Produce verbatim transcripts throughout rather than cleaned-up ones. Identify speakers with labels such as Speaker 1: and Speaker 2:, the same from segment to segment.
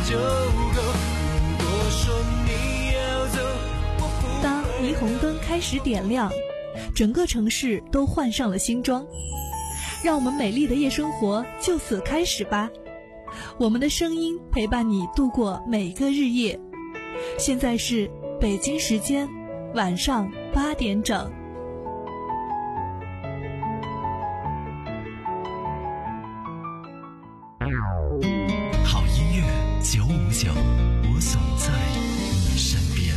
Speaker 1: 就够。如果说你要走，我不。
Speaker 2: 当霓虹灯开始点亮，整个城市都换上了新装，让我们美丽的夜生活就此开始吧。我们的声音陪伴你度过每个日夜。现在是北京时间晚上八点整。
Speaker 3: 好音乐九五九，我总在你身边。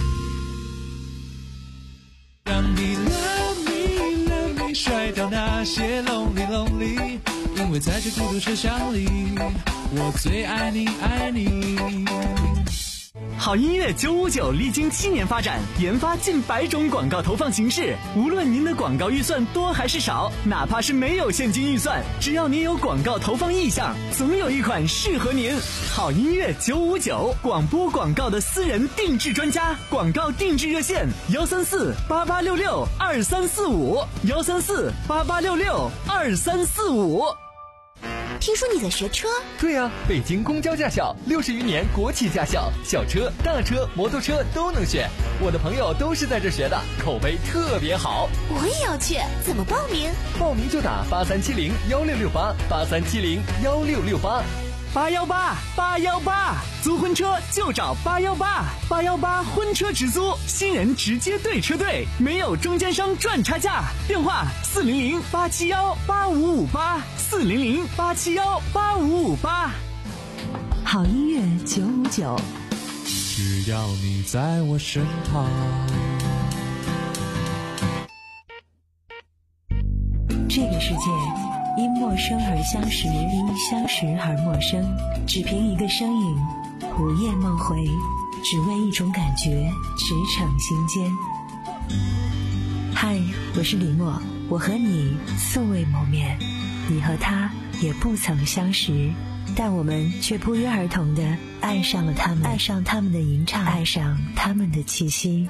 Speaker 1: 让你 love me love me， 甩掉那些 lonely lonely， 因为在这孤独车厢里，我最爱你爱你。
Speaker 4: 好音乐九五九历经七年发展，研发近百种广告投放形式。无论您的广告预算多还是少，哪怕是没有现金预算，只要您有广告投放意向，总有一款适合您。好音乐九五九，广播广告的私人定制专家，广告定制热线幺三四八八六六二三四五幺三四八八六六二三四五。
Speaker 5: 听说你在学车？
Speaker 6: 对呀、啊，北京公交驾校六十余年国企驾校，小车、大车、摩托车都能选。我的朋友都是在这学的，口碑特别好。
Speaker 5: 我也要去，怎么报名？
Speaker 6: 报名就打八三七零幺六六八八三七零幺六六八。
Speaker 4: 八幺八八幺八，租婚车就找八幺八八幺八婚车直租，新人直接对车队，没有中间商赚差价。电话四零零八七幺八五五八四零零八七幺八五五八。
Speaker 7: 好音乐九五九，
Speaker 1: 只要你在我身旁。
Speaker 7: 这个世界因陌生而相识，因相识而陌生，只凭一个身影，午夜梦回，只为一种感觉，驰骋心间。嗨，我是李默，我和你素未谋面，你和他也不曾相识，但我们却不约而同地爱上了他们，爱上他们的吟唱，爱上他们的气息。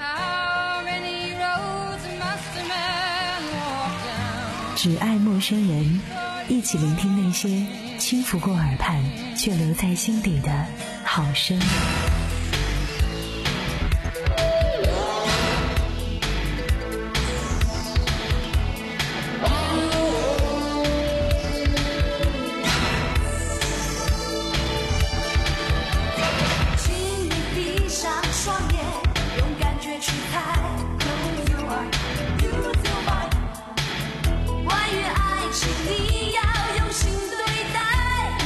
Speaker 7: 只爱陌生人，一起聆听那些轻拂过耳畔却留在心底的好声。
Speaker 8: 请你闭上双眼，用感觉去猜。你要用心对待，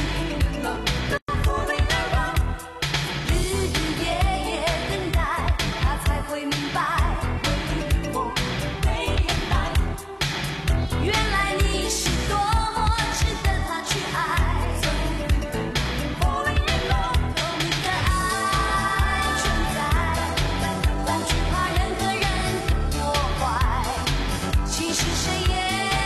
Speaker 8: 日日夜夜等待，他才会明白，我没眼来，原来你是多么值得他去爱。透明的爱存在，但却怕人和人破坏，其实谁也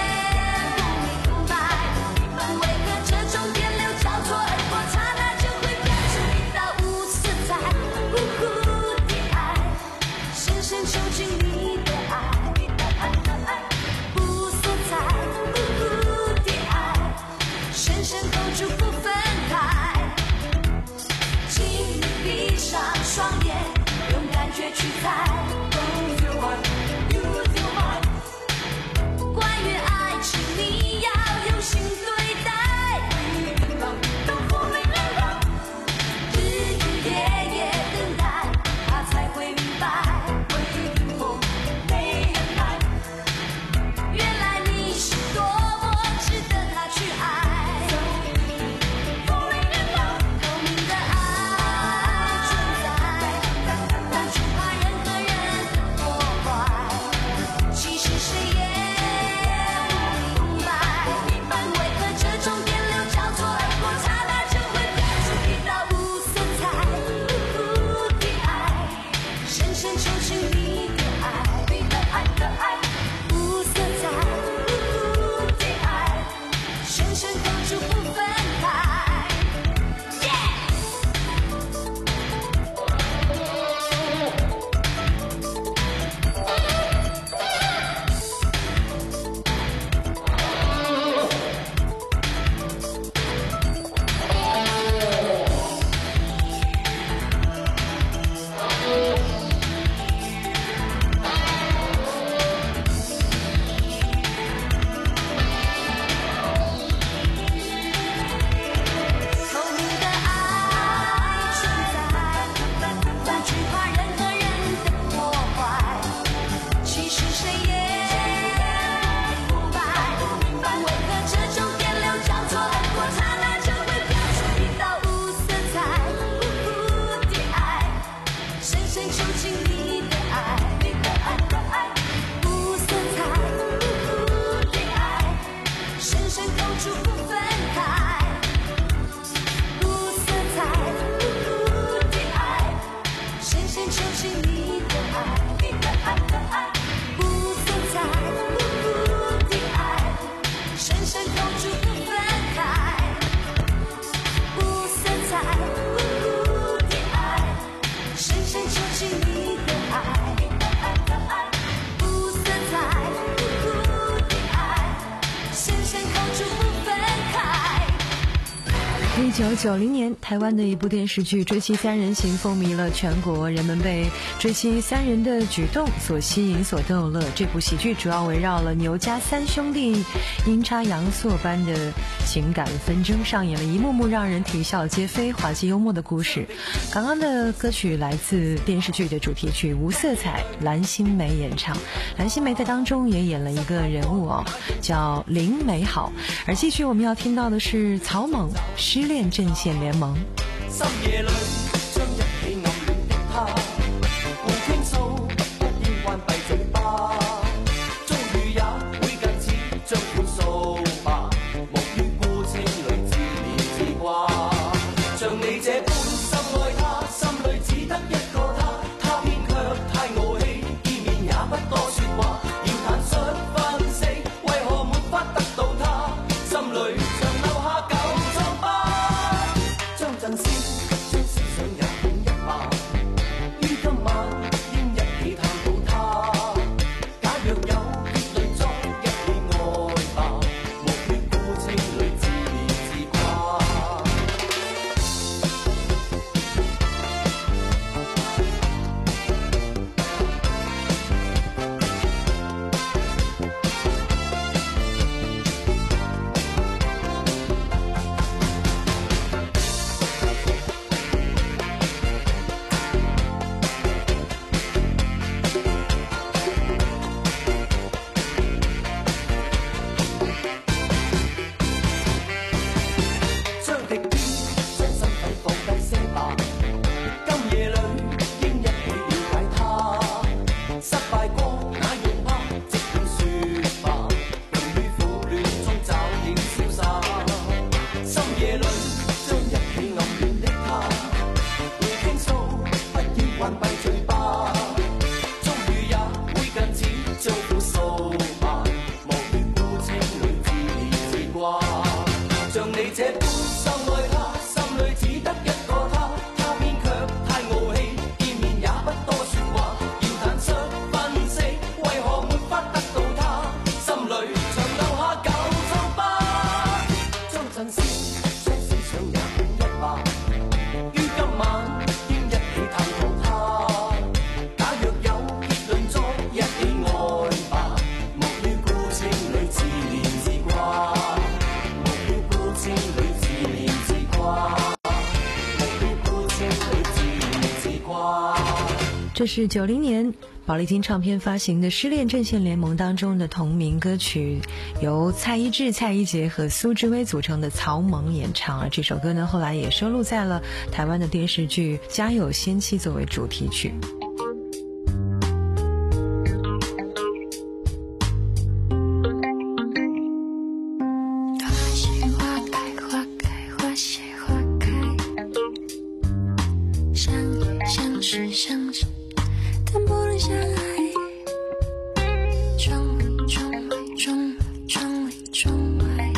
Speaker 8: 双眼用感觉去猜，关于爱情你要用心对待，日日夜夜等待，他才会明白，我没人来，原来你是多么值得他去爱。透明的爱存在，但却怕人和
Speaker 7: 九九零年，台湾的一部电视剧《追妻三人行》风靡了全国，人们被追妻三人的举动所吸引、所逗乐。这部喜剧主要围绕了牛家三兄弟阴差阳错般的情感纷争，上演了一幕幕让人啼笑皆非、滑稽幽默的故事。刚刚的歌曲来自电视剧的主题曲《无色彩》，蓝心湄演唱。蓝心湄在当中也演了一个人物哦，叫林美好。而继续我们要听到的是草蜢失恋阵线聯盟。
Speaker 9: 深夜裏將一起暗戀的他會傾訴，不應關閉嘴巴，終於也會近似將款數吧，無於孤清裏自憐自掛，像你這般深愛他，心裏只得一個他，他偏卻太傲氣，見面也不多說話，要坦率分析為何沒法得到他，心裏像留下舊瘡疤，將陣先將思想也變一吧，於今晚應一起探討他，假若有結論作一起愛吧，無於孤清裏自憐自掛。將敵意將身體放低些吧，今夜裏應一起了解他，失敗過那樣怕，即管說吧，共於苦戀中找點瀟灑，深夜裏將一起暗戀的他會傾訴，不應關閉嘴巴，終於也會近似將苦訴吧，無於孤清裏自憐自掛，像你這般深愛他，心裏只得一個他，他偏卻太傲氣，見面也不多說話，要坦率分析為何沒法得到他，心裏常留下舊瘡疤，將陣先將思想也變一吧，於今晚應一起探討他，假若有結論作一起愛吧，無於孤清裏自憐自掛，無於孤清裏自憐自掛，無於孤清裏自憐自掛。
Speaker 7: 这是九零年宝丽金唱片发行的《失恋阵线联盟》当中的同名歌曲，由蔡一智、蔡一杰和苏志威组成的草蜢演唱。而这首歌呢，后来也收录在了台湾的电视剧《家有仙妻》作为主题曲。
Speaker 8: 花谢花开，花开花谢花开，相遇相识相知，但不能相爱。窗里窗外，窗里窗里窗外，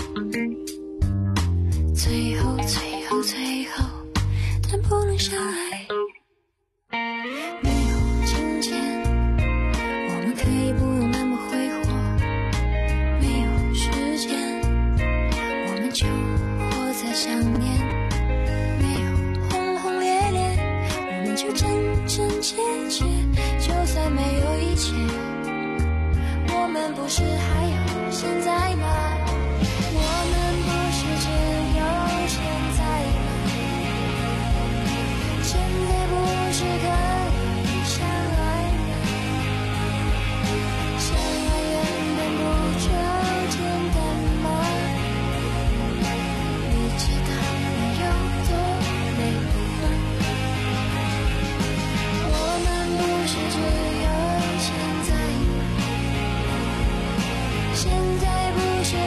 Speaker 8: 最后最后最后，但不能相爱。没有金钱，我们可以不用那么挥霍；没有时间，我们就活在想念；没有轰轰烈烈，我们就真真切切。就算没有一切，我们不是还有现在吗？我们不是只有现在吗？现在不是可以相爱吗？相爱原本不就简单吗？你知道我有多累吗？我们不是只有现在吗？现在不是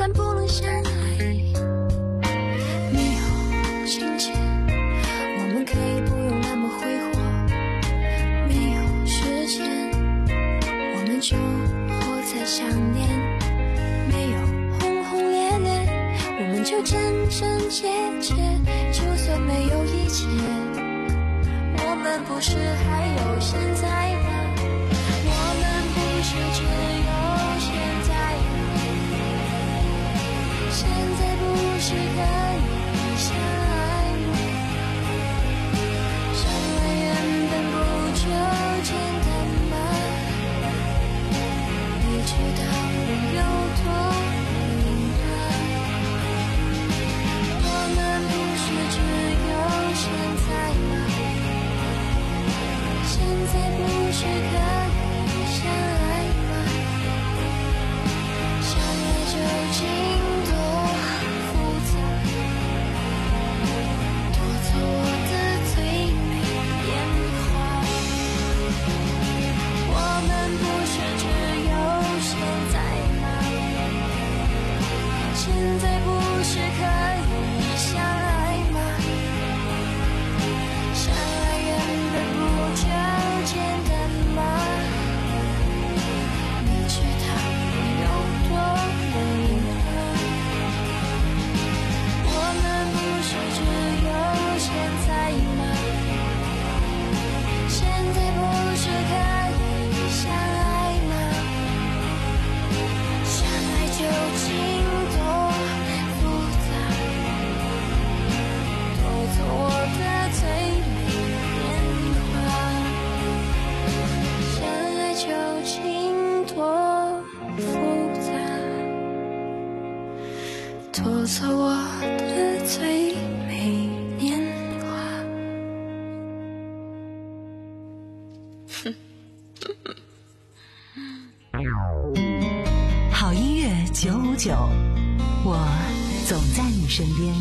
Speaker 8: 算不能相爱，没有情节，我们可以不用那么挥霍，没有时间，我们就活在想念，没有轰轰烈烈，我们就真真切切，就算没有一切，我们不是还有现在吗？我们不是只有现在吗？现在不是可以相爱吗？相爱原本不就简单吗？你知道我有多凌乱？我们不是只有现在吗？现在不是可以相爱吗？相爱究竟多复杂，夺走我的最美年华。我们不是只有现在吗？现在不是可以相爱吗？相爱原本不就简单吗？你知道我有多凌乱？我们不是只有现在吗？现在不是可以相爱吗？相爱究竟多复杂，夺走我的最美年华。相爱究竟多复杂，夺走我的最美年华。
Speaker 7: 好音乐九五九，我总在你身边。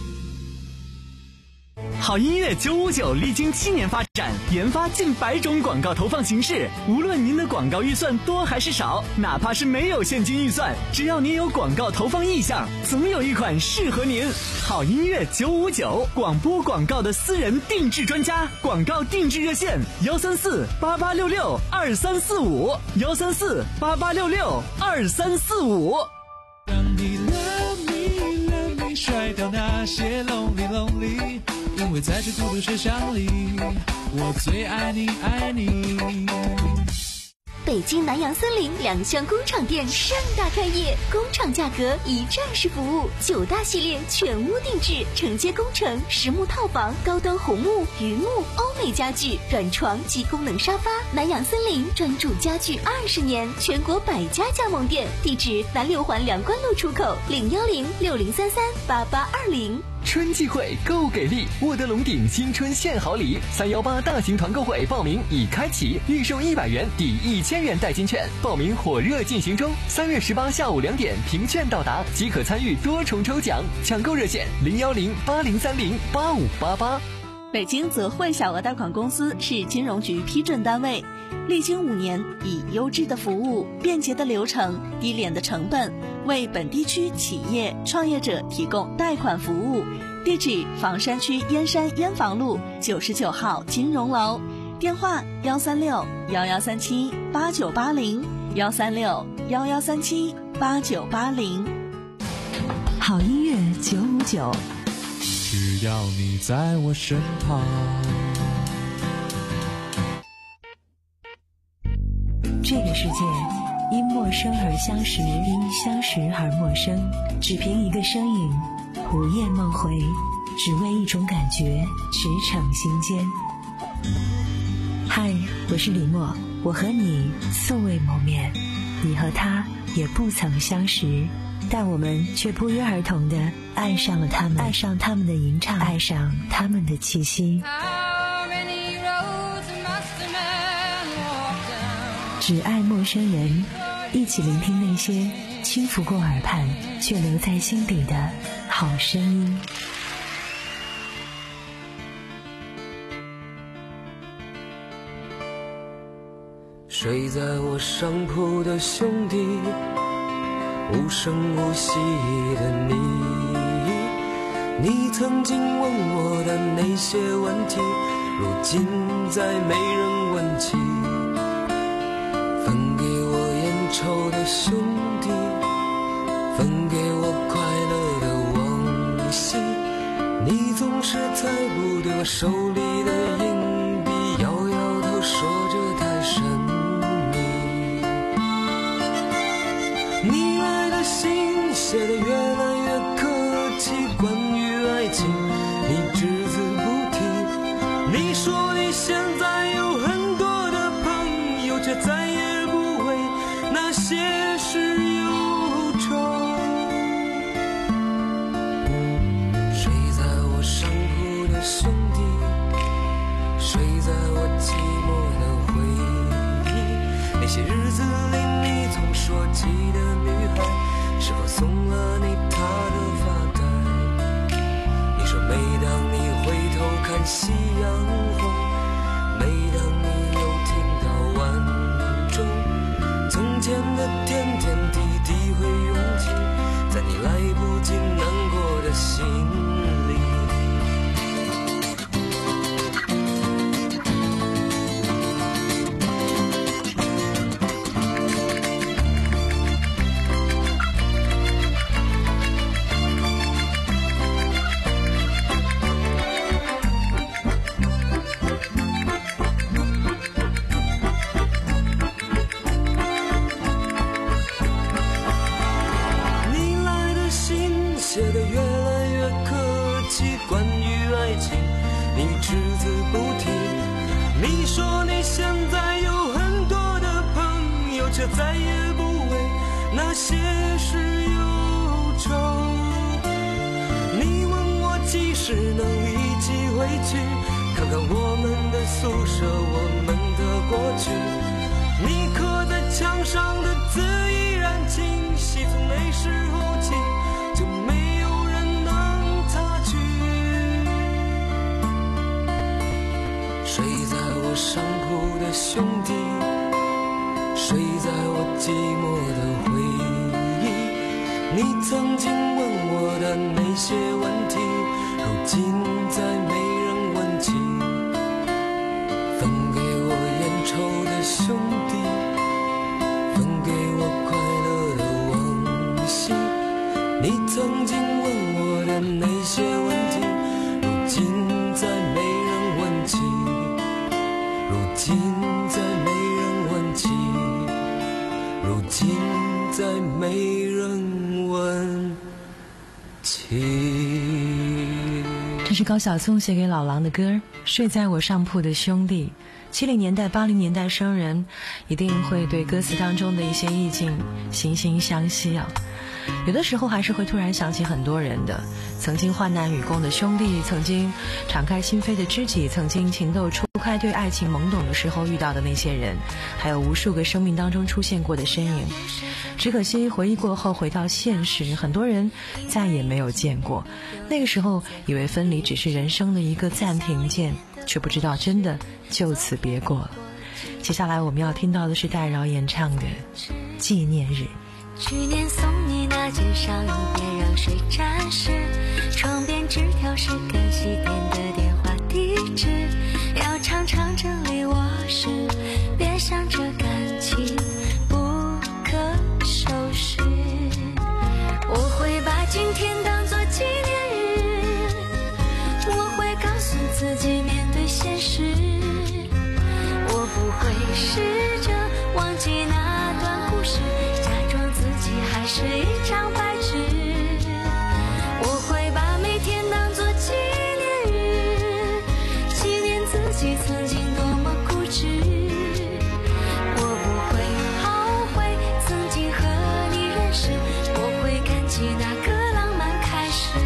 Speaker 4: 好音乐九五九历经七年发展，研发近百种广告投放形式。无论您的广告预算多还是少，哪怕是没有现金预算，只要您有广告投放意向，总有一款适合您。好音乐九五九，广播广告的私人定制专家，广告定制热线：幺三四八八六六二三四五，幺三四八八六六二三四五。
Speaker 1: 让你 love me love me 甩掉那些 lonely lonely， 因为在这孤独车厢里，我最爱你爱你。
Speaker 5: 北京南洋森林两厢工厂店盛大开业，工厂价格一站式服务，九大系列全屋定制，承接工程、实木套房、高端红木、榆木、欧美家具、软床及功能沙发。南洋森林专注家具二十年，全国百家加盟店，地址南六环两关路出口，零幺零六零三三八八二零。
Speaker 6: 春季会购给力，沃德龙鼎新春献好礼，三幺八大型团购会报名已开启，预售一百元抵一千元代金券，报名火热进行中。三月十八下午两点凭券到达即可参与多重抽奖，抢购热线零幺零八零三零八五八八。
Speaker 2: 北京泽汇小额贷款公司是金融局批准单位，历经五年，以优质的服务、便捷的流程、低廉的成本，为本地区企业创业者提供贷款服务。地址：房山区燕山燕房路九十九号金融楼，电话：幺三六幺幺三七八九八零，幺三六幺幺三七八九八零。
Speaker 7: 好音乐九五九，
Speaker 1: 只要你在我身旁。
Speaker 7: 这个世界因陌生而相识，因相识而陌生，只凭一个身影，午夜梦回，只为一种感觉，驰骋心间。嗨，我是李默，我和你素未谋面，你和他也不曾相识，但我们却不约而同地爱上了他们，爱上他们的吟唱，爱上他们的气息。只爱陌生人，一起聆听那些轻拂过耳畔却留在心底的好声音。
Speaker 9: 睡在我上铺的兄弟， 无声无息的你，你曾经问我的那些问题，如今再没人问起。分给我烟抽的兄弟，分给我快乐的往昔，你总是猜不对我手里的硬币，摇摇头说着太神秘。你来的信写得越来越客气，关于爱情你只字不提。你说你现在有很多的朋友，却再也不为那些事忧愁。睡在我上铺的兄弟，睡在我寂寞的回忆，那些日子里你总说起的女孩，是否送了你她的发带？你说每当你回头看夕阳红，每当你又听到晚钟，从前的点点滴滴会涌起在你来不及难过的心里。写得越来越客气，关于爱情你只字不提。你说你现在有很多的朋友，却再也不为那些事忧愁。你问我几时能一起回去，看看我们的宿舍，我们的过去。你刻在墙上的字依然清晰，从那时候起就没有人能擦去。睡在我上铺的兄弟，睡在我寂寞的回忆，你曾经问我的那些问题，如今再没人问起。分给我烟抽的兄弟，分给我快乐的往昔，你曾经问我的那些问题，如今再没人问起，如今再没人问起，如今再没人问起。
Speaker 10: 这是高晓松写给老狼的歌《睡在我上铺的兄弟》。七零年代八零年代生人一定会对歌词当中的一些意境惺惺相惜啊，有的时候还是会突然想起很多人的，曾经患难与共的兄弟，曾经敞开心扉的知己，曾经情窦初开对爱情懵懂的时候遇到的那些人，还有无数个生命当中出现过的身影。只可惜回忆过后回到现实，很多人再也没有见过。那个时候以为分离只是人生的一个暂停键，却不知道真的就此别过了。接下来我们要听到的是戴娆演唱的《纪念日》。
Speaker 11: 去年送你那件上衣，别让水沾湿，床边纸条是干洗店的电话地址，要常常整理卧室，别想着感情不可收拾。我会把今天当作纪念日，我会告诉自己面对现实，我不会试着忘记那段故事，还是一张白纸，我会把每天当作纪念日，纪念自己曾经多么固执，我不会后悔曾经和你认识，我会感激那个浪漫开始。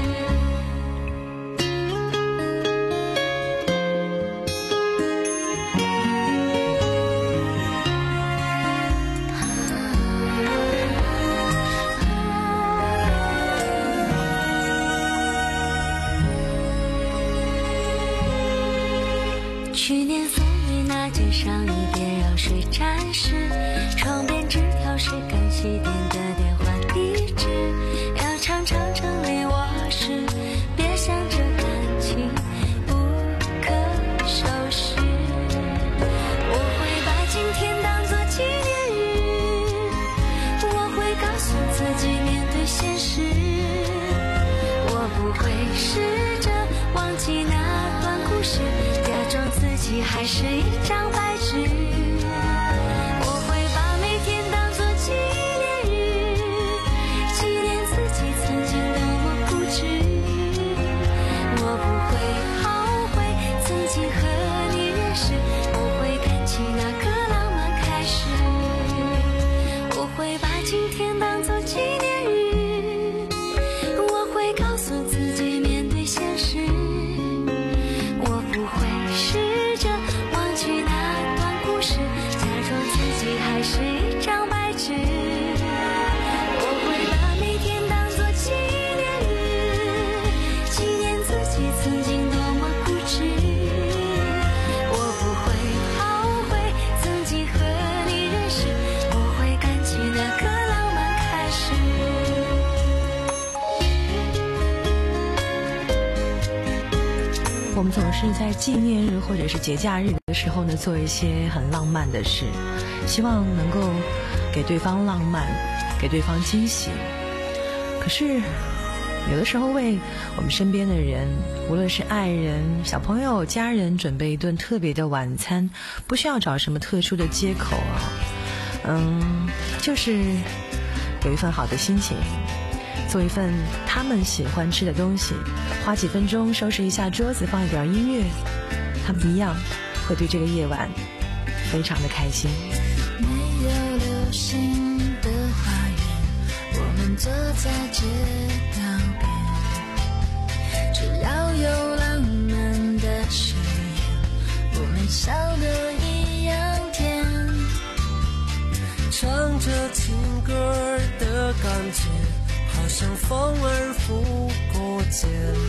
Speaker 11: 去年送你那件上衣，别让水沾湿，床边纸条是干洗店的电话要常常整理我时，别想着感情不可收拾。我会把今天当作纪念日，我会告诉自己面对现实，我不会试着忘记那段故事，假装自己还是一张白纸。
Speaker 10: 我们总是在纪念日或者是节假日的时候呢，做一些很浪漫的事，希望能够给对方浪漫，给对方惊喜。可是有的时候为我们身边的人，无论是爱人、小朋友、家人，准备一顿特别的晚餐，不需要找什么特殊的借口啊，嗯，就是有一份好的心情，做一份他们喜欢吃的东西，花几分钟收拾一下桌子，放一点音乐，他们一样会对这个夜晚非常的开心。
Speaker 8: 没有流星的花园，我们坐在街道边，只要有浪漫的誓言，我们笑得一样甜，
Speaker 9: 唱着情歌的感觉好像风儿拂过肩，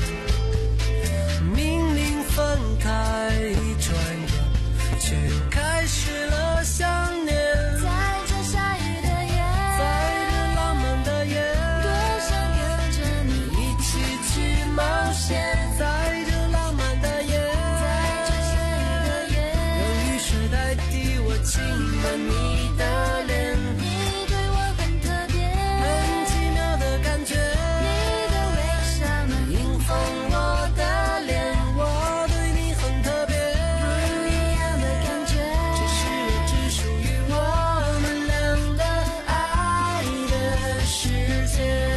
Speaker 9: 明明分开一转眼，却又开始了想念。
Speaker 8: 在这下雨的夜，
Speaker 9: 在这浪漫的夜，
Speaker 8: 多想跟着你
Speaker 9: 一起去冒险。在这浪漫的夜，
Speaker 8: 在这下雨的夜，
Speaker 9: 让雨水代替我亲吻你的脸。
Speaker 8: 你对我很特别，
Speaker 9: 很奇妙的感觉，
Speaker 8: 你的微笑能
Speaker 9: 迎风我的脸，我对你很特别，
Speaker 8: 不一样的感觉，
Speaker 9: 这是只属于我们俩的爱的世界。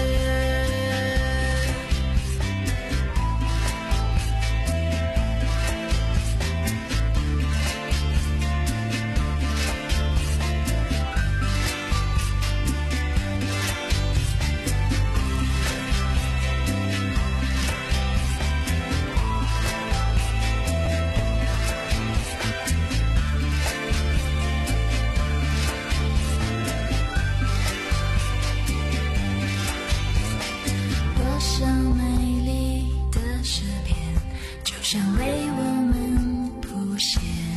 Speaker 8: 多少美丽的诗篇，就像为我们谱写。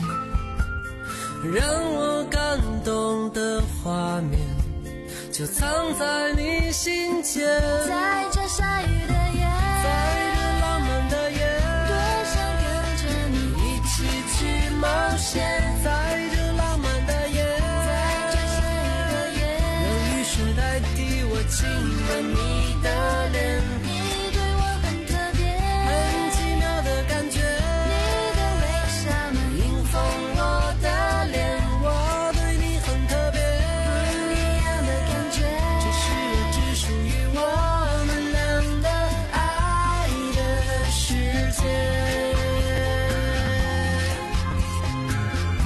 Speaker 9: 让我感动的画面，就藏在你心间。
Speaker 8: 在这下雨的夜，
Speaker 9: 在这浪漫的夜，
Speaker 8: 多想跟着你
Speaker 9: 一起去冒险。在这浪漫的夜，
Speaker 8: 在这下雨的夜，
Speaker 9: 让雨水代替我亲吻你的脸。
Speaker 8: 你对我很特别，
Speaker 9: 很奇妙的感觉，
Speaker 8: 你的微笑能
Speaker 9: 迎风我的脸，我对你很特别，
Speaker 8: 不一样的感觉，
Speaker 9: 这是只属于我们俩的爱的世界。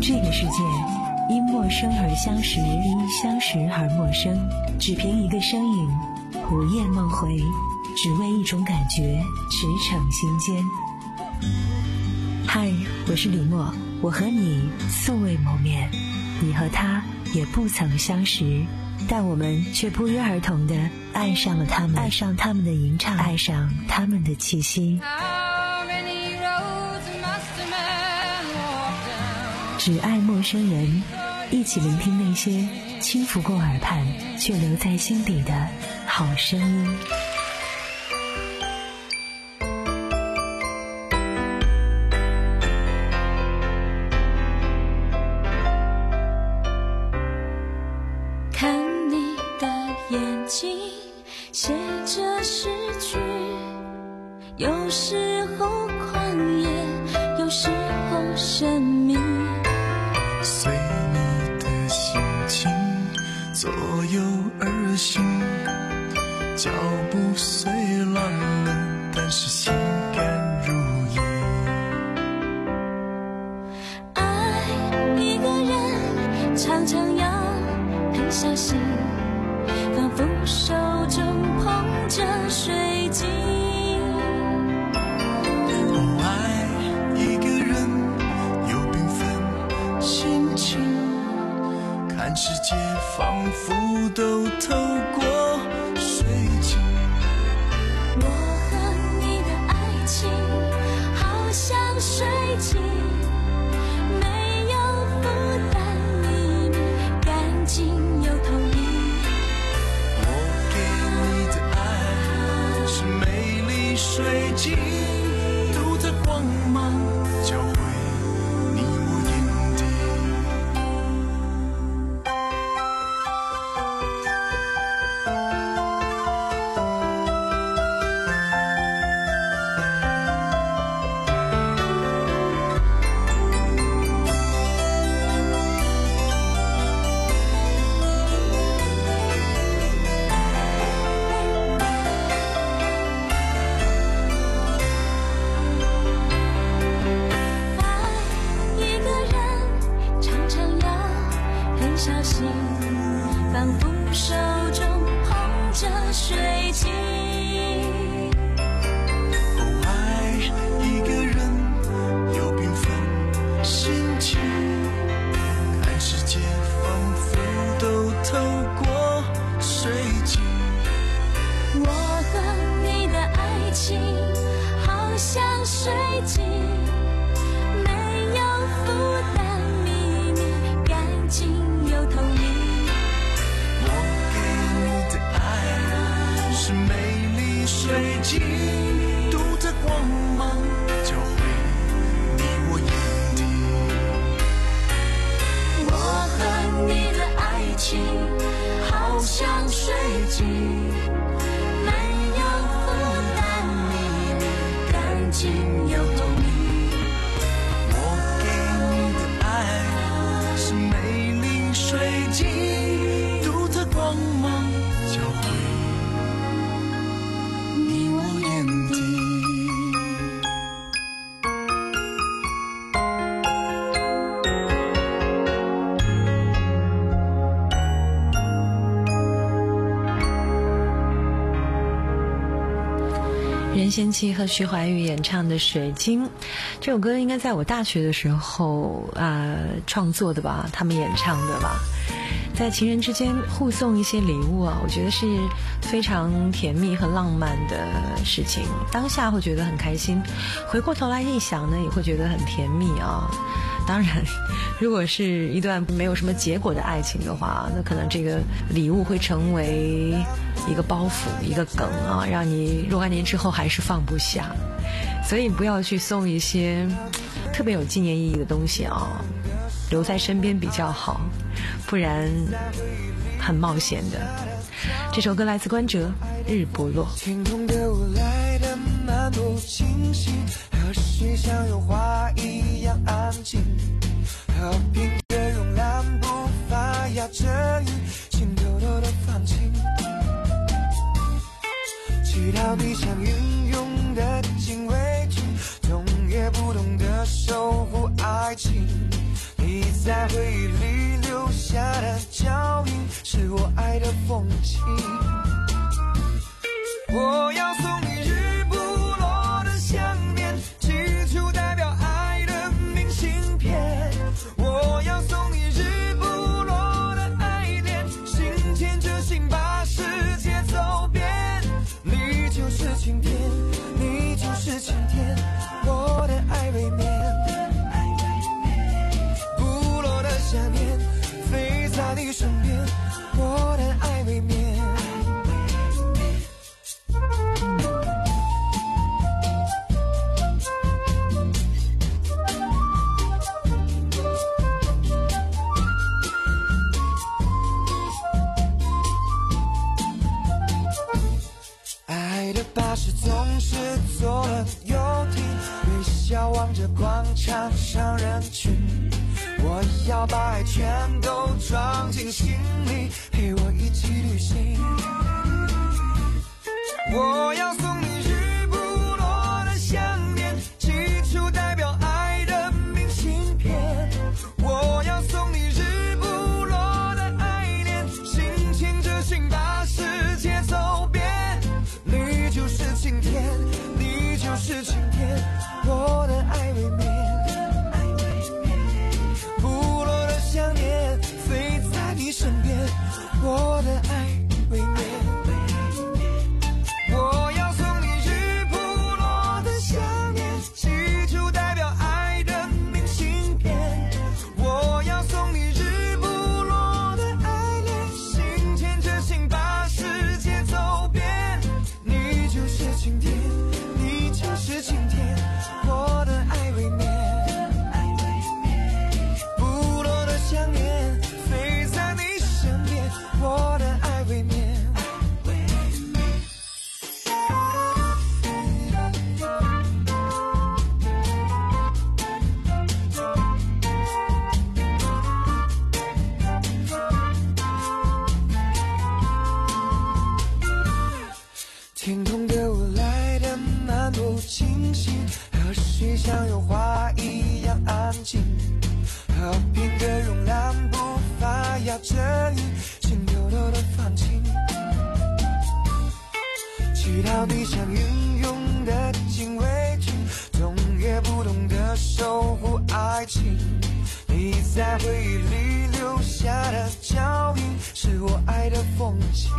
Speaker 7: 这个世界因陌生而相识，因相识而陌生，只凭一个身影，午夜梦回，只为一种感觉驰骋心间。嗨，我是李默，我和你素未谋面，你和他也不曾相识，但我们却不约而同地爱上了他们，爱上他们的吟唱，爱上他们的气息。只爱陌生人，一起聆听那些轻拂过耳畔却留在心底的好声音。
Speaker 11: 看你的眼睛写着诗句，有时候狂野，有时候神秘，
Speaker 1: 随你的心情左右而行，脚步虽乱了，但是心甘如饴。
Speaker 11: 爱一个人常常要很小心，仿佛手中捧着水晶。
Speaker 1: 哦，爱一个人有缤纷心情，看世界仿佛都透过水晶。
Speaker 11: 我和你的爱情好像水晶，没有负担，秘密干净又透明。
Speaker 1: 我给你的爱是美丽水晶，独特光芒交汇你我眼底。
Speaker 11: 小心，仿佛手中捧着水晶。
Speaker 1: 哦，爱一个人有缤纷心情，看世界仿佛都透过水晶。
Speaker 11: 我和你的爱情好像水晶，没有负担，秘密干净又透明。
Speaker 1: 我给你的爱是美丽水晶，独特光芒交汇你我眼底。
Speaker 11: 我和你的爱情好像水晶，没有负担，秘密干净又透明。
Speaker 1: 我给你的爱是美丽水晶，独特光芒交汇你我眼底。
Speaker 10: 任贤齐和徐怀钰演唱的《水晶》这首歌，应该在我大学的时候啊、呃、创作的吧，他们演唱的吧。在情人之间互送一些礼物啊，我觉得是非常甜蜜和浪漫的事情。当下会觉得很开心，回过头来一想呢，也会觉得很甜蜜啊。当然，如果是一段没有什么结果的爱情的话，那可能这个礼物会成为一个包袱、一个梗啊，让你若干年之后还是放不下。所以不要去送一些特别有纪念意义的东西啊，留在身边比较好，不然很冒险的。这首歌来自关喆，《日不落》。
Speaker 12: 天空的雾来得漫不经心，和水像油画一样安静，和平的慵懒步伐压着雨，心偷偷的放晴，祈祷你像云涌的禁卫军，懂也不懂得守护爱情， 你在回忆里留下的脚印，是我爱的风景。我要送你日不落的想念，寄出代表爱的明信片。我要送你日不落的爱恋，心牵着心把世界走遍。你就是晴天，你就是晴天，我的爱未眠。不落的想念，飞在你身边，我的爱未眠。爱的巴士总是坐了又停，微笑望着广场上人群。我要把爱全都装进心里，陪我一起旅行。我要送你日不落的想念，寄出代表爱的明信片。我要送你日不落的爱恋，心牵着心把世界走遍。你就是晴天，你就是晴天，我的爱未眠。不落的想念，飞在你身边，我的爱未眠。我要送你日不落的想念，寄出代表爱的明信片。我要送你日不落的爱恋，心牵着心把世界走遍。你就是晴天，你就是晴天，我的爱未眠。不落的想念，飞在你身边，我的爱未眠。天空的雾来得漫不经心，河水像有花一样安静，和平的慵懒步伐摇着影，心悠悠的放晴。祈祷你像英勇的禁卫军，总也不懂得守护爱情。你在回忆里留下的脚印，是我爱的风景。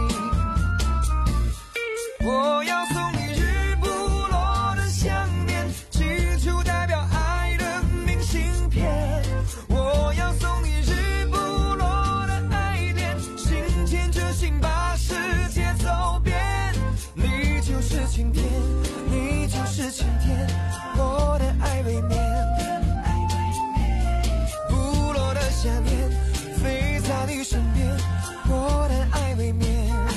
Speaker 12: 我要送你日不落的想念，寄出代表爱的明信片。我要送你日不落的爱恋，心牵着心把世界走遍。你就是晴天，你就是晴天，我的爱未眠。不落的想念，飞在你身边，我的爱未眠。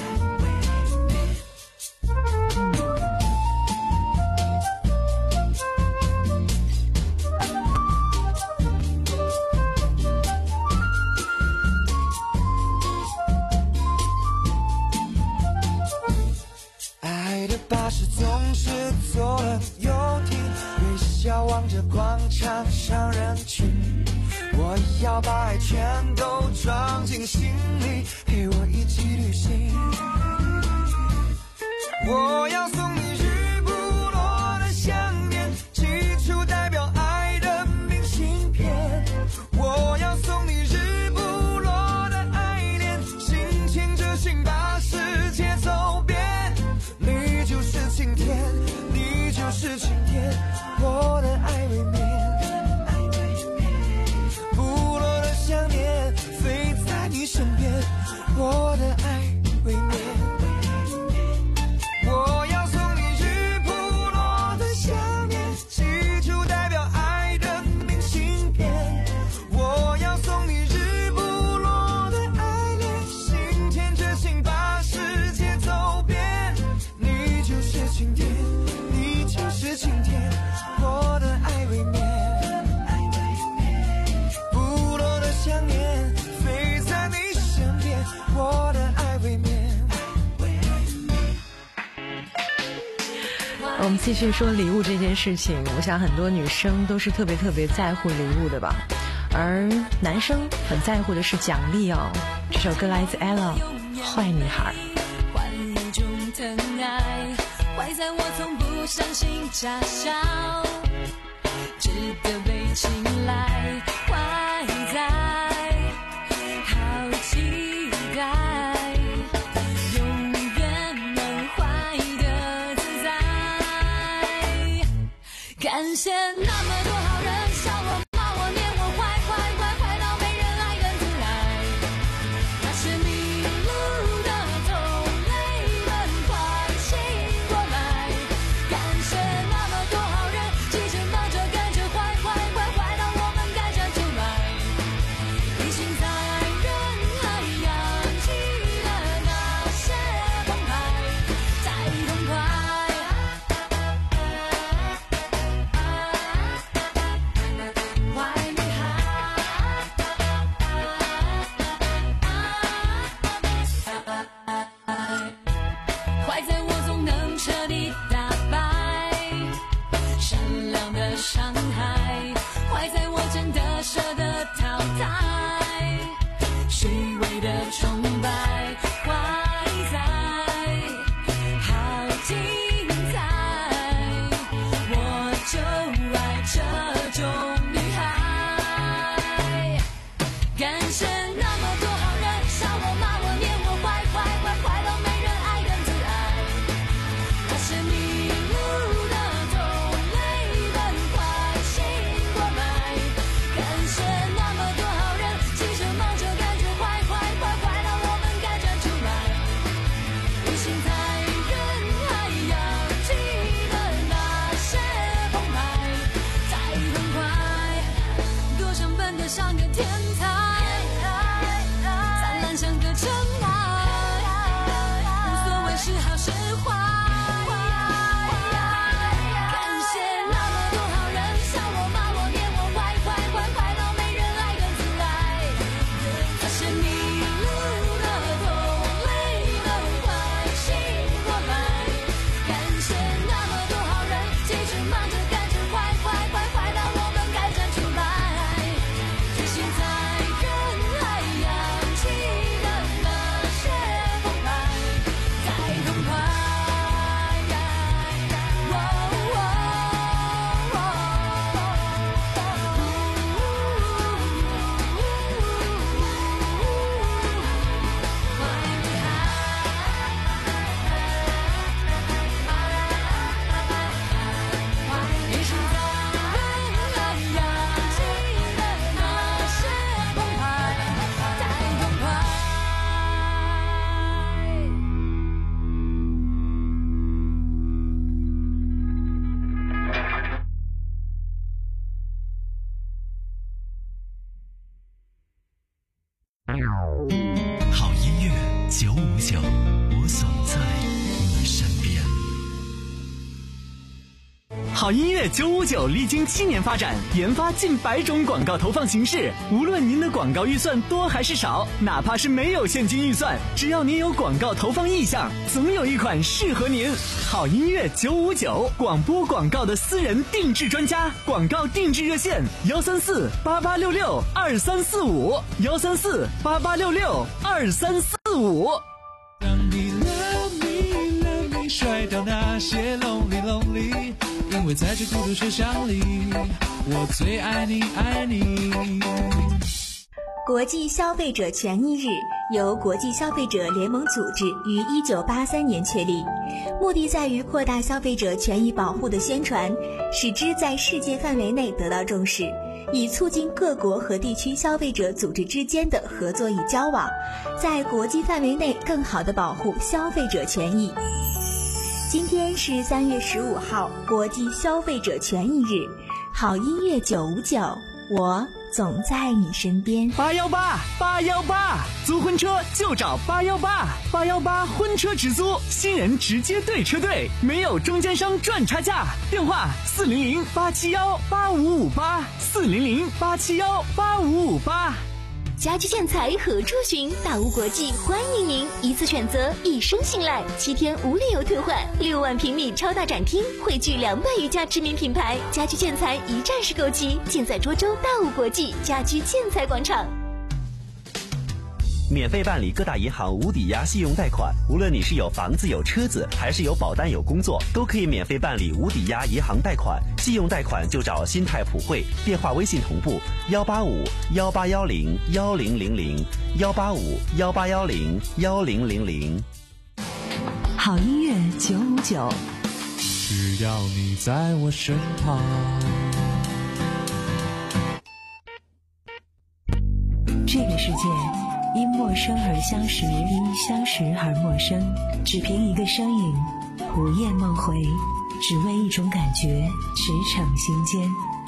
Speaker 12: 爱的巴士总是坐了又停，微笑望着广场上人群。我要把爱全都装进心里，陪我一起旅行。我要送你日不落的想念，寄出代表爱的明信片。我要送你日不落的爱恋，心牵着心把世界走遍。你就是晴天，你就是晴天，我的爱未眠。不落的想念，飞在你身边，我的爱未眠。我要送你日不落的想念，寄出代表爱的明信片。我要送你日不落的爱恋，心牵着心把世界走遍。你就是晴天，你就是晴天，我的爱未眠。不落的想念，飞在你身边，我的爱未眠。
Speaker 10: 我们继续说礼物这件事情，我想很多女生都是特别特别在乎礼物的吧。 而男生很在乎的是奖励哦。这首歌来自 Ella， 坏女孩。
Speaker 8: 换一种疼爱，坏在我从不相信假笑，值得被青睐，坏在好期待，永远能坏的自在。感谢那么多好人笑我骂我念我坏坏坏坏到没人爱跟自来，那些迷路的同类们快醒过来。感谢那么多好人急着忙着跟着坏坏坏坏到我们该站出来，一心在人海扬起的那些澎湃，再痛快。坏女孩，坏在我总能彻底打败善良的伤害，坏在我真的舍得淘汰虚伪的崇拜，坏在好精彩，我就爱这种女孩。感谢那么多好人笑我骂我念我坏坏坏坏到没人爱跟自爱，那些迷路的同类们快醒过来。感谢那么多好人急着忙着感觉坏坏坏坏到我们该站出来，一心在人海扬起的那些澎湃，再痛快。多想笨得像个天才，灿烂像个尘埃，无所谓是好是坏。感谢那么多好人笑我骂我念我坏坏坏坏到没人爱跟自来，那些迷路的同类们快醒过来。感谢那么多好人急着忙着赶着坏坏坏坏到我们该站出来，一心在人海扬起的那些澎湃，再痛快。哦哦哦坏女孩，一心在人海扬起的那些澎湃，再痛快。
Speaker 3: 好音乐九五九，我总在你身边。
Speaker 4: 好音乐九五九历经七年发展，研发近百种广告投放形式。无论您的广告预算多还是少，哪怕是没有现金预算，只要您有广告投放意向，总有一款适合您。好音乐九五九，广播广告的私人定制专家，广告定制热线：幺三四八八六六二三四五，幺三四八八六六二三四五。
Speaker 12: 让你 love me love me 甩掉那些 lonely lonely， 因为在这孤独学校里，我最爱你爱你。
Speaker 5: 国际消费者权益日由国际消费者联盟组织于一九八三年确立，目的在于扩大消费者权益保护的宣传，使之在世界范围内得到重视，以促进各国和地区消费者组织之间的合作与交往，在国际范围内更好地保护消费者权益。今天是三月十五号，国际消费者权益日。好音乐九五九，我总在你身边。
Speaker 4: 八幺八八幺八，租婚车就找八幺八，八幺八婚车直租，新人直接对车队，没有中间商赚差价。电话四零零八七幺八五五八，四零零八七幺八五五八。
Speaker 5: 家居建材何处寻？大屋国际欢迎您，一次选择，一生信赖，七天无理由退换，六万平米超大展厅，汇聚两百余家知名品牌，家居建材一站式购齐，尽在涿州大屋国际家居建材广场。
Speaker 13: 免费办理各大银行无抵押信用贷款，无论你是有房子有车子，还是有保单有工作，都可以免费办理无抵押银行贷款。信用贷款就找新泰普惠，电话微信同步幺八五幺八幺零幺零零零幺八五幺八幺零幺零零零。
Speaker 7: 好音乐九五九，
Speaker 1: 只要你在我身旁。
Speaker 7: 这个世界因陌生而相识，因相识而陌生，只凭一个身影，午夜梦回，只为一种感觉，驰骋心间。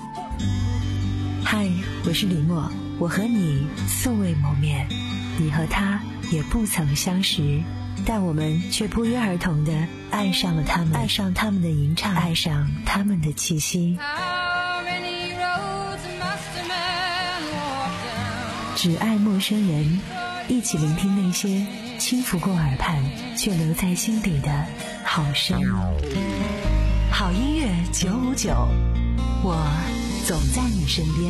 Speaker 7: 嗨，我是李默，我和你素未谋面，你和他也不曾相识，但我们却不约而同地爱上了他们，爱上他们的吟唱，爱上他们的气息。只爱陌生人，一起聆听那些轻拂过耳畔却留在心底的好声。好音乐九五九，我总在你身边。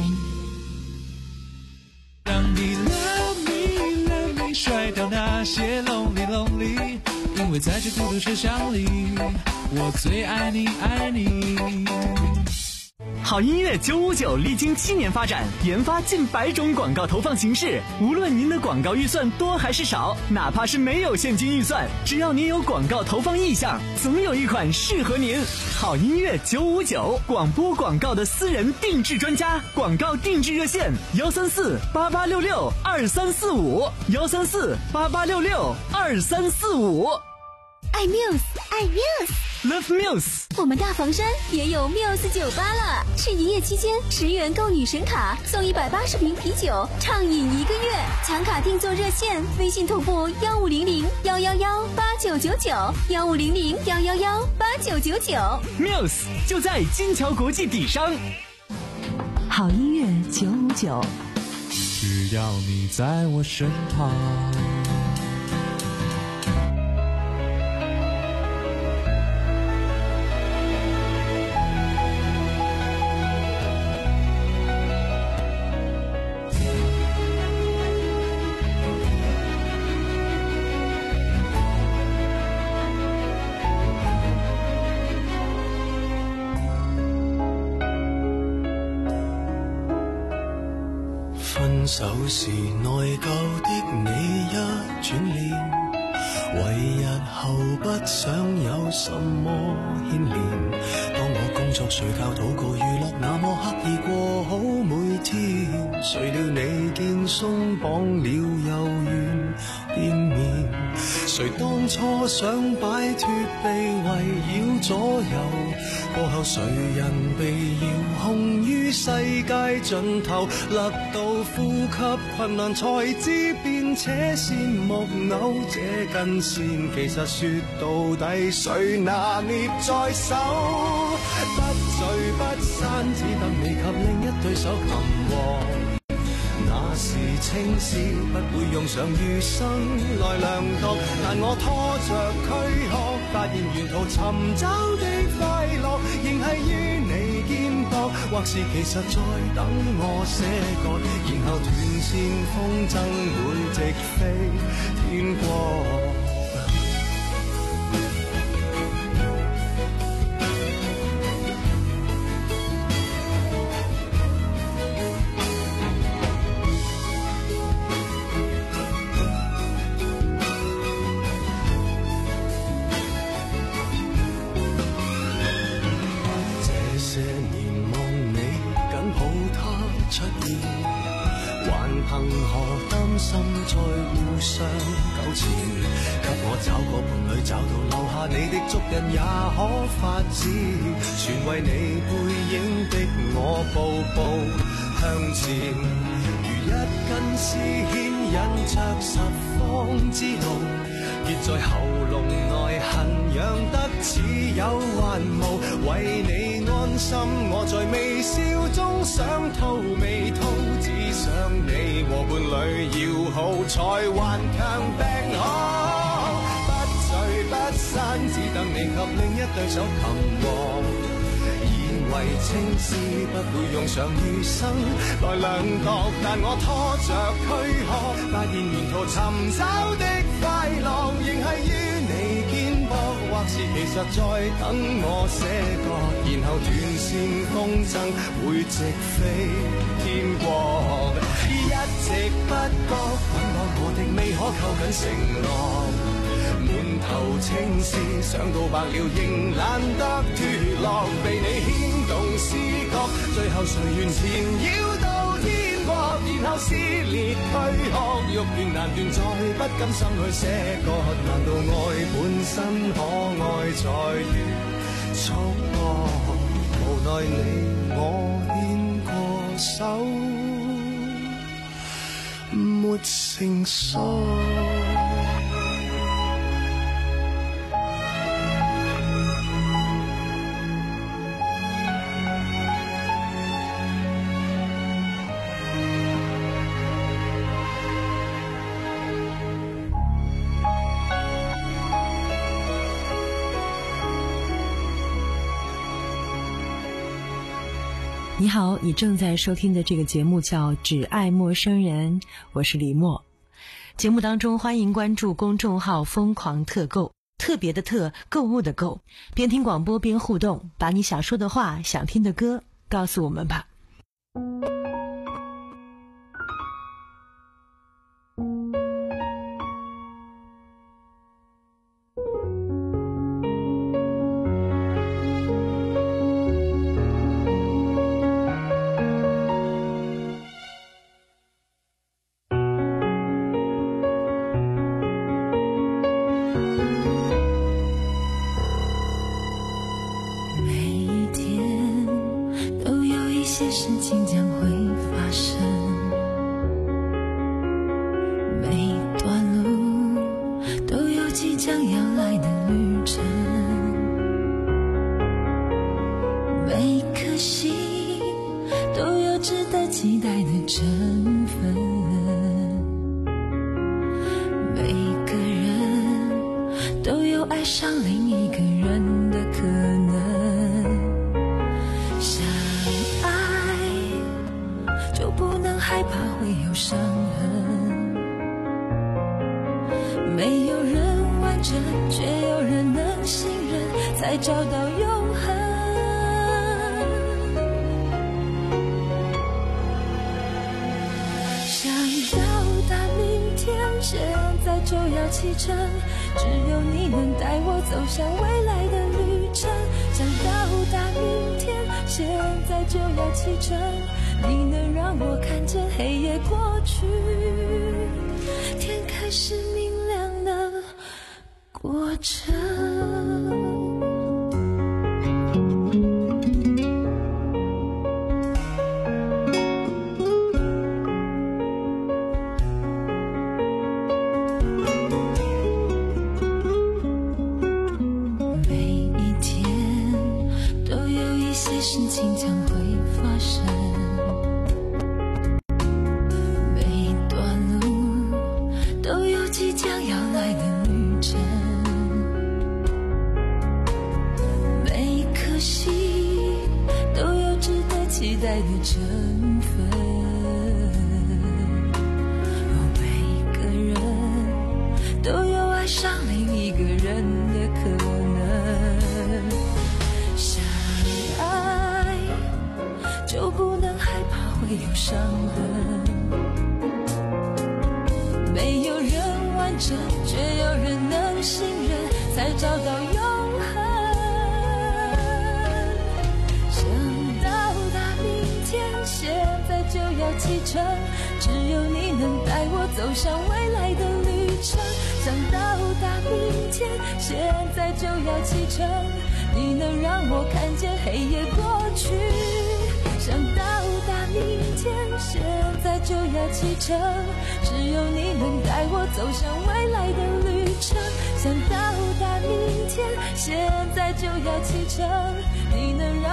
Speaker 1: 让你 love me love me 甩掉那些 lonely lonely， 因为在这孤独车厢里，我最爱你爱你。
Speaker 4: 好音乐九五九历经七年发展，研发近百种广告投放形式。无论您的广告预算多还是少，哪怕是没有现金预算，只要您有广告投放意向，总有一款适合您。好音乐九五九，广播广告的私人定制专家，广告定制热线幺三四八八六六二三四五幺三四八八六六二三四五。
Speaker 5: 爱 Muse， 爱
Speaker 4: Muse。Love Muse，
Speaker 5: 我们大房山也有 Muse 酒吧了。是营业期间，十元购女神卡，送一百八十瓶啤酒，畅饮一个月。抢卡订座热线：微信同步幺五零零幺幺幺八九九九幺五零零幺幺幺八九九九。
Speaker 4: Muse 就在金桥国际底商。
Speaker 7: 好音乐九五九，
Speaker 1: 只要你在我身旁。
Speaker 12: 分手時內疚的你一轉臉，為日後不想有什麼牽連。當我工作睡覺禱告娛樂那麼刻意過好每天，誰料你見鬆綁了又願變面。誰當初想擺脫被圍繞左右，過後誰人被遙控於世界盡頭，勒到呼吸困難才知變且羨木偶這根線，其實說到底誰拿捏在手，不聚不散，只得你及另一對手擒獲。那時青史不會用上餘生來量度，但我拖着軀殼，發現沿途尋找的快樂，仍係於你肩膊，或是其實在等我寫歌，然後斷線風箏會直飛天國。憑何擔心再互相糾纏？給我找個伴侶，找到留下你的足印也可發展，全為你背影的我步步向前，如一根絲牽引着十方之路，結在喉嚨內痕癢得似有還無，為你安心我在微笑中想吐未吐，只想你和伴伴侶要好，才頑強病好。不聚不散，只等你及另一對手擒獲。以為情絲不會用上餘生來量度，但我拖着軀殼，發現沿途尋找的快樂，仍係於你肩膊，或是其實在等我寫歌，然後斷線風箏會直飛天國。一直不覺捆綁我的未可扣緊承諾，滿頭青絲想到白了仍懶得脫落，被你牽動思覺，最後誰願纏繞到天國，然後撕裂軀殼，欲斷難斷，再不甘心去捨割，難道愛本身可愛在於束縛？無奈你我牽過手，沒成熟。
Speaker 10: 你好，你正在收听的这个节目叫《只爱陌生人》，我是李默。节目当中欢迎关注公众号疯狂特购，特别的特，购物的购，边听广播边互动，把你想说的话，想听的歌告诉我们吧。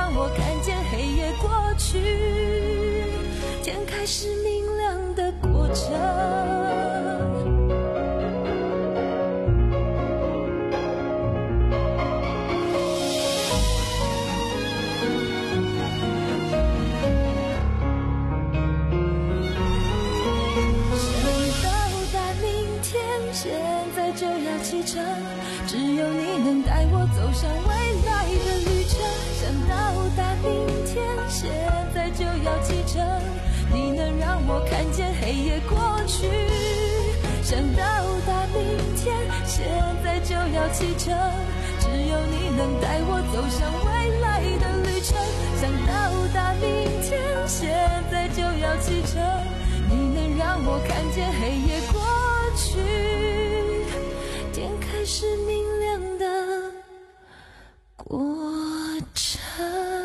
Speaker 14: 天开始明亮的过
Speaker 8: 只有你能带我走向未来的旅程，想到达明天，现在就要启程。你能让我看见黑夜过去，想到达明天，现在就要启程。只有你能带我走向未来的旅程，想到达明天，现在就要启程。你能让我看见黑夜过去，天开始明亮的过程。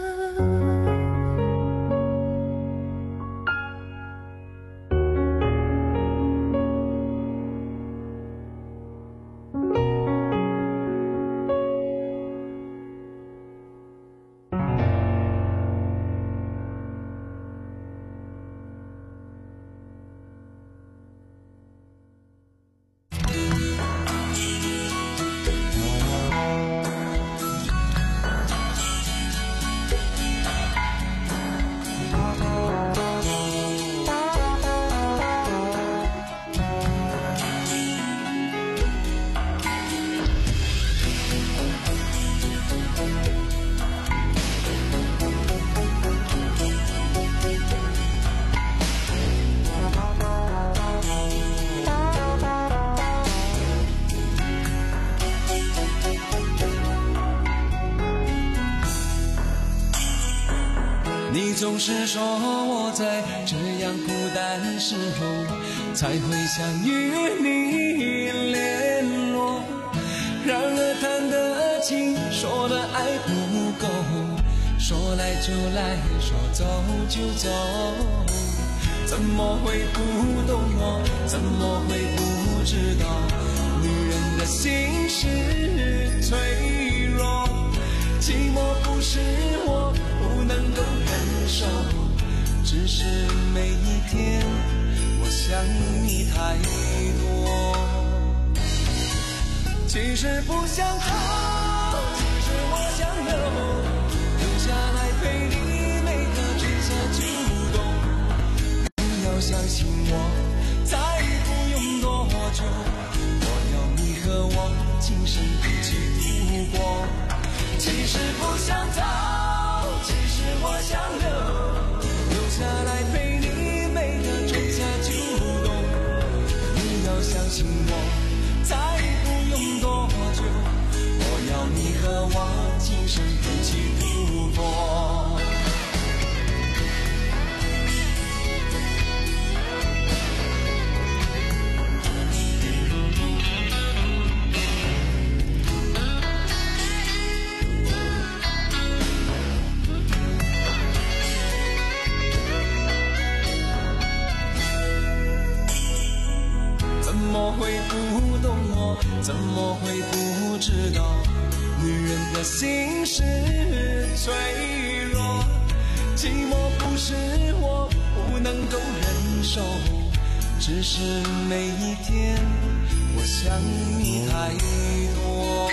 Speaker 12: 你总是说我在这样孤单时候才会想与你联络，然而谈的情说的爱不够，说来就来，说走就走，怎么会不懂我，怎么会不知道女人的心是脆弱，寂寞不是我不能够忍受，只是每一天我想你太多。其实不想走，其实我想留，留下来陪你每个春夏秋冬。不要相信我，再不用多久，我要你和我今生一起度过。其实不想走，其实我想留，留下来陪你每个春夏秋冬。你要相信我，再不用多久，我要你和我今生一起度过。怎么会不懂我，怎么会不知道女人的心是脆弱，寂寞不是我不能够忍受，只是每一天我想你太多。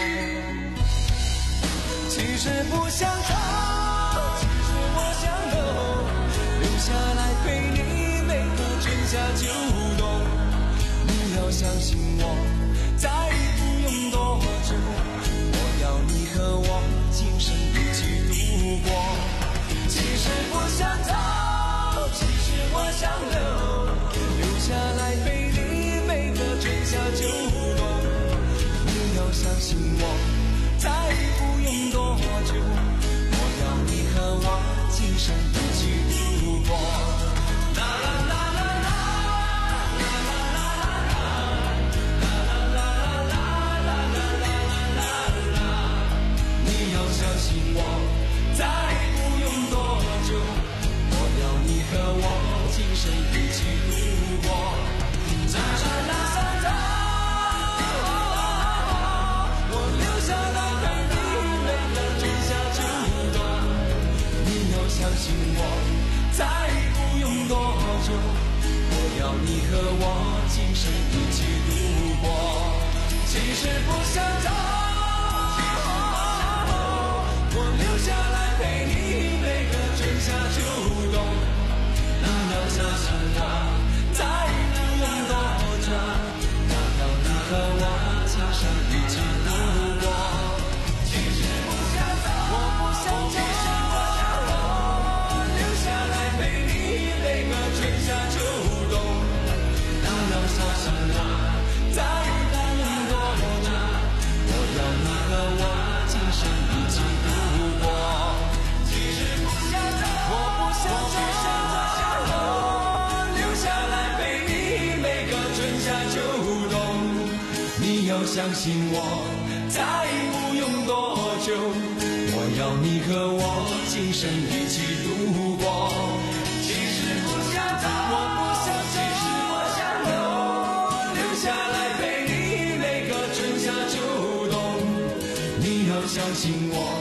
Speaker 12: 其实不想走，其实我想留，留下来陪你每个春夏秋冬。你要相信我，再不用多久，我要你和我今生一起度过。其实不想走，其实我想留，留下来陪你每个春夏秋冬。你要相信我，再不用多久，我要你和我今生一起度过。啦啦啦。相信我，再不用多久，我
Speaker 1: 你和我今生一起度过。其实不想走，我留下来陪你每个春夏秋冬。那要下什么，再不用多久，要要你和我今生一起度过。其实不想走，我不想走，留下来陪你每个春夏秋冬。那要下什么，再不用多久，我要你和我今生一起度过。其实不想走，我不想走，留下来陪你每个春夏秋冬。你要相信我，再不用多久，我要你和我今生一起度过。其实不想走，我不想走，其实我想留，留下来陪你每个春夏秋冬。你要相信我，